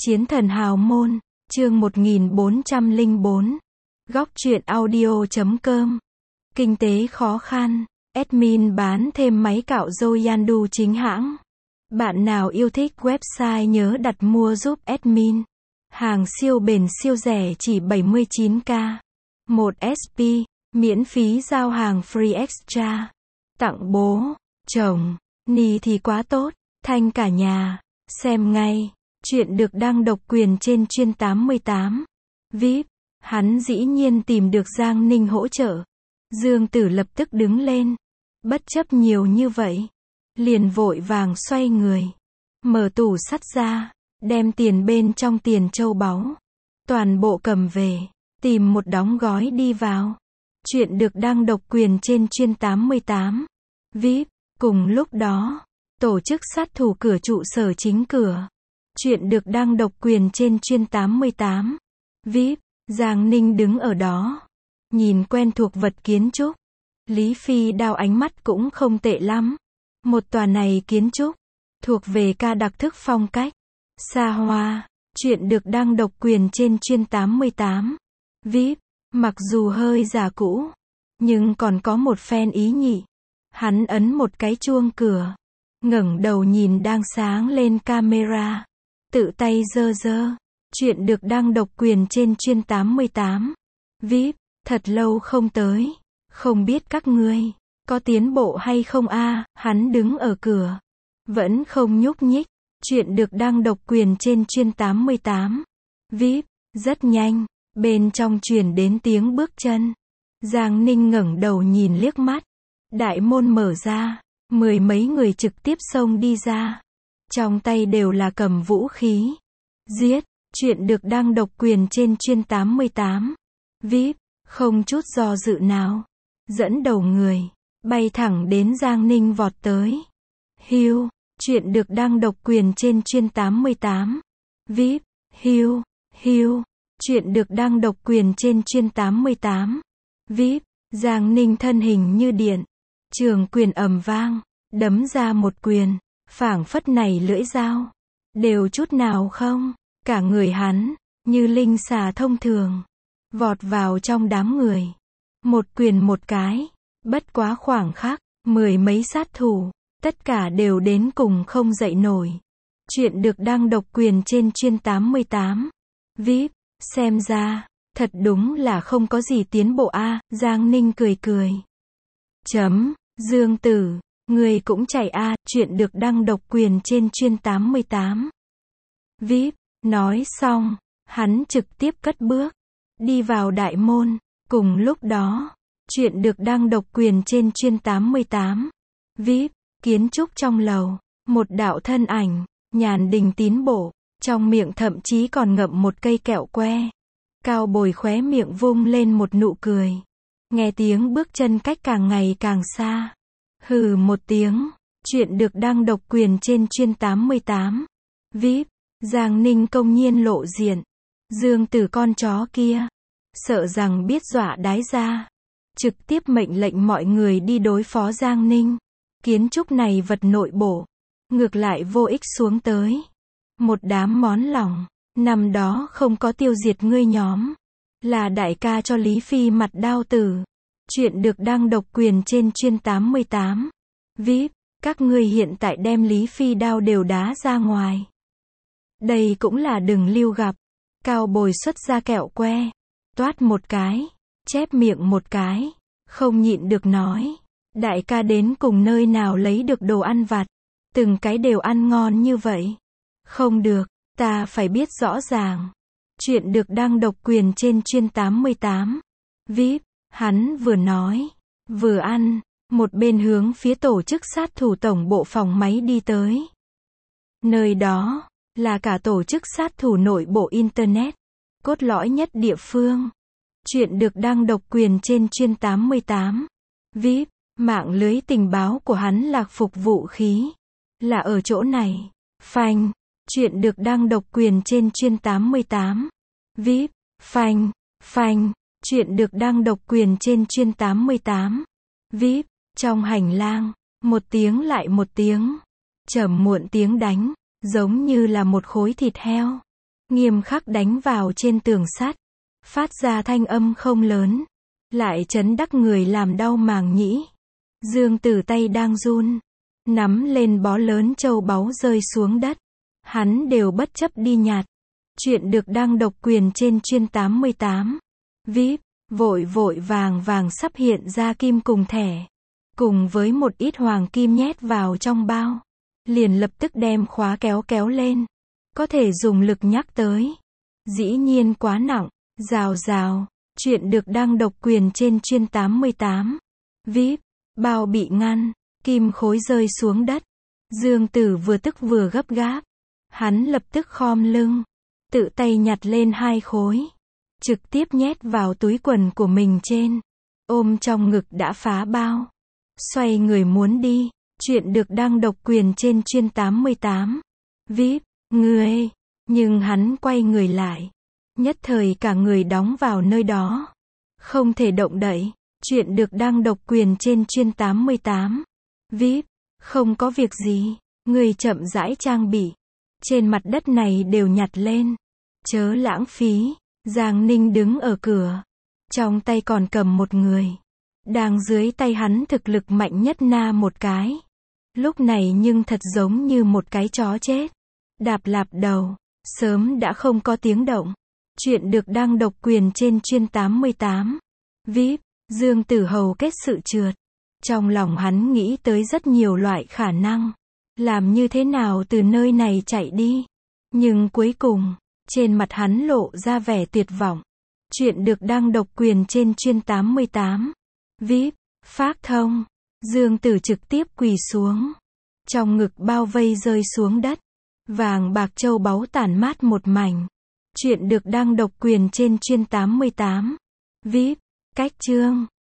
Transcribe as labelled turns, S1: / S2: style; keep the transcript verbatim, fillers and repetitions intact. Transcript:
S1: Chiến thần hào môn, chương một nghìn bốn trăm lẻ bốn. Góc truyện audio chấm com. Kinh tế khó khăn, admin bán thêm máy cạo râu Yandu chính hãng. Bạn nào yêu thích website nhớ đặt mua giúp admin. Hàng siêu bền siêu rẻ chỉ bảy mươi chín k. một ét pê, miễn phí giao hàng free extra. Tặng bố, chồng, ni thì quá tốt, thanh cả nhà. Xem ngay. Chuyện được đăng độc quyền trên chuyên tám mươi tám. vê i pê, hắn dĩ nhiên tìm được Giang Ninh hỗ trợ. Dương Tử lập tức đứng lên. Bất chấp nhiều như vậy. Liền vội vàng xoay người. Mở tủ sắt ra. Đem tiền bên trong tiền châu báu. Toàn bộ cầm về. Tìm một đóng gói đi vào. Chuyện được đăng độc quyền trên chuyên tám mươi tám. vê i pê, cùng lúc đó. Tổ chức sát thủ cửa trụ sở chính cửa. Chuyện được đăng độc quyền trên chuyên tám mươi tám. vê i pê, Giang Ninh đứng ở đó. Nhìn quen thuộc vật kiến trúc. Lý Phi Đao ánh mắt cũng không tệ lắm. Một tòa này kiến trúc. Thuộc về ca đặc thức phong cách. Xa hoa. Chuyện được đăng độc quyền trên chuyên tám mươi tám. vê i pê, mặc dù hơi già cũ. Nhưng còn có một phen ý nhị. Hắn ấn một cái chuông cửa. Ngẩng đầu nhìn đang sáng lên camera. Tự tay dơ dơ. Chuyện được đăng độc quyền trên chuyên tám mươi tám. vê i pê, thật lâu không tới. Không biết các ngươi có tiến bộ hay không a? Hắn đứng ở cửa. Vẫn không nhúc nhích. Chuyện được đăng độc quyền trên chuyên tám mươi tám. vê i pê, rất nhanh. Bên trong truyền đến tiếng bước chân. Giang Ninh ngẩng đầu nhìn liếc mắt. Đại môn mở ra. Mười mấy người trực tiếp xông đi ra. Trong tay đều là cầm vũ khí. Giết. Chuyện được đăng độc quyền trên chuyên tám mươi tám. vê i pê, không chút do dự nào. Dẫn đầu người. Bay thẳng đến Giang Ninh vọt tới. Hiu. Chuyện được đăng độc quyền trên chuyên tám mươi tám. vê i pê. Hiu. Hiu. Chuyện được đăng độc quyền trên chuyên tám mươi tám. vê i pê. Giang Ninh thân hình như điện. Trường quyền ầm vang. Đấm ra một quyền. Phảng phất này lưỡi dao. Đều chút nào không. Cả người hắn. Như linh xà thông thường. Vọt vào trong đám người. Một quyền một cái. Bất quá khoảng khắc. Mười mấy sát thủ. Tất cả đều đến cùng không dậy nổi. Chuyện được đăng độc quyền trên chuyên tám mươi tám. vê i pê. Xem ra. Thật đúng là không có gì tiến bộ a. Giang Ninh cười cười. Chấm. Dương Tử. Người cũng chạy a. À, chuyện được đăng độc quyền trên chuyên tám mươi tám. vê i pê. Nói xong. Hắn trực tiếp cất bước. Đi vào đại môn. Cùng lúc đó. Chuyện được đăng độc quyền trên chuyên tám mươi tám. vê i pê. Kiến trúc trong lầu. Một đạo thân ảnh. Nhàn đình tín bộ. Trong miệng thậm chí còn ngậm một cây kẹo que. Cao Bồi khóe miệng vung lên một nụ cười. Nghe tiếng bước chân cách càng ngày càng xa. Hừ một tiếng. Chuyện được đăng độc quyền trên chuyên tám mươi tám. vê i pê. Giang Ninh công nhiên lộ diện. Dương Tử con chó kia. Sợ rằng biết dọa đái ra. Trực tiếp mệnh lệnh mọi người đi đối phó Giang Ninh. Kiến trúc này vật nội bộ. Ngược lại vô ích xuống tới. Một đám món lòng. Năm đó không có tiêu diệt ngươi nhóm. Là đại ca cho Lý Phi mặt đao tử. Chuyện được đăng độc quyền trên chuyên tám mươi tám. vê i pê. Các ngươi hiện tại đem Lý Phi Đao đều đá ra ngoài. Đây cũng là đừng lưu gặp. Cao Bồi xuất ra kẹo que. Toát một cái. Chép miệng một cái. Không nhịn được nói. Đại ca đến cùng nơi nào lấy được đồ ăn vặt. Từng cái đều ăn ngon như vậy. Không được. Ta phải biết rõ ràng. Chuyện được đăng độc quyền trên chuyên tám mươi tám. vê i pê. Hắn vừa nói. Vừa ăn. Một bên hướng phía tổ chức sát thủ tổng bộ phòng máy đi tới. Nơi đó. Là cả tổ chức sát thủ nội bộ Internet. Cốt lõi nhất địa phương. Chuyện được đăng độc quyền trên chuyên tám mươi tám. vê i pê. Mạng lưới tình báo của hắn lạc phục vũ khí. Là ở chỗ này. Phanh. Chuyện được đăng độc quyền trên chuyên tám mươi tám. vê i pê. Phanh. Phanh. Chuyện được đăng độc quyền trên chuyên tám mươi tám. vê i pê. Trong hành lang. Một tiếng lại một tiếng. Trầm muộn tiếng đánh. Giống như là một khối thịt heo. nghiêm khắc đánh vào trên tường sắt, phát ra thanh âm không lớn, lại chấn đắc người làm đau màng nhĩ. Dương Tử tay đang run, nắm lên bó lớn châu báu rơi xuống đất, hắn đều bất chấp đi nhặt. Chuyện được đăng độc quyền trên chuyên tám mươi tám. vê i pê, vội vội vàng vàng sắp hiện ra kim cùng thẻ, cùng với một ít hoàng kim nhét vào trong bao. Liền lập tức đem khóa kéo kéo lên. Có thể dùng lực nhắc tới. Dĩ nhiên quá nặng, rào rào. Chuyện được đăng độc quyền trên chuyên tám mươi tám. vê i pê, bao bị ngăn, kim khối rơi xuống đất. Dương Tử vừa tức vừa gấp gáp. Hắn lập tức khom lưng, tự tay nhặt lên hai khối, trực tiếp nhét vào túi quần của mình trên, ôm trong ngực đã phá bao, xoay người muốn đi. Chuyện được đăng độc quyền trên chuyên tám mươi tám. vê i pê, người, nhưng hắn quay người lại, nhất thời cả người đóng vào nơi đó, không thể động đậy. Chuyện được đăng độc quyền trên chuyên tám mươi tám. vê i pê, không có việc gì, người chậm rãi trang bị, trên mặt đất này đều nhặt lên, chớ lãng phí. Giang Ninh đứng ở cửa, trong tay còn cầm một người, đang dưới tay hắn thực lực mạnh nhất na một cái. Lúc này nhưng thật giống như một cái chó chết, đạp lạp đầu, sớm đã không có tiếng động. Chuyện được đăng độc quyền trên chuyên tám mươi tám. vê i pê, Dương Tử hầu kết sự trượt. Trong lòng hắn nghĩ tới rất nhiều loại khả năng, làm như thế nào từ nơi này chạy đi. Nhưng cuối cùng, trên mặt hắn lộ ra vẻ tuyệt vọng. Chuyện được đăng độc quyền trên chuyên tám mươi tám. vê i pê, phác thông. Dương Tử trực tiếp quỳ xuống, trong ngực bao vây rơi xuống đất, vàng bạc châu báu tản mát một mảnh. Chuyện được đăng độc quyền trên chuyên tám mươi tám. vê i pê, cách chương.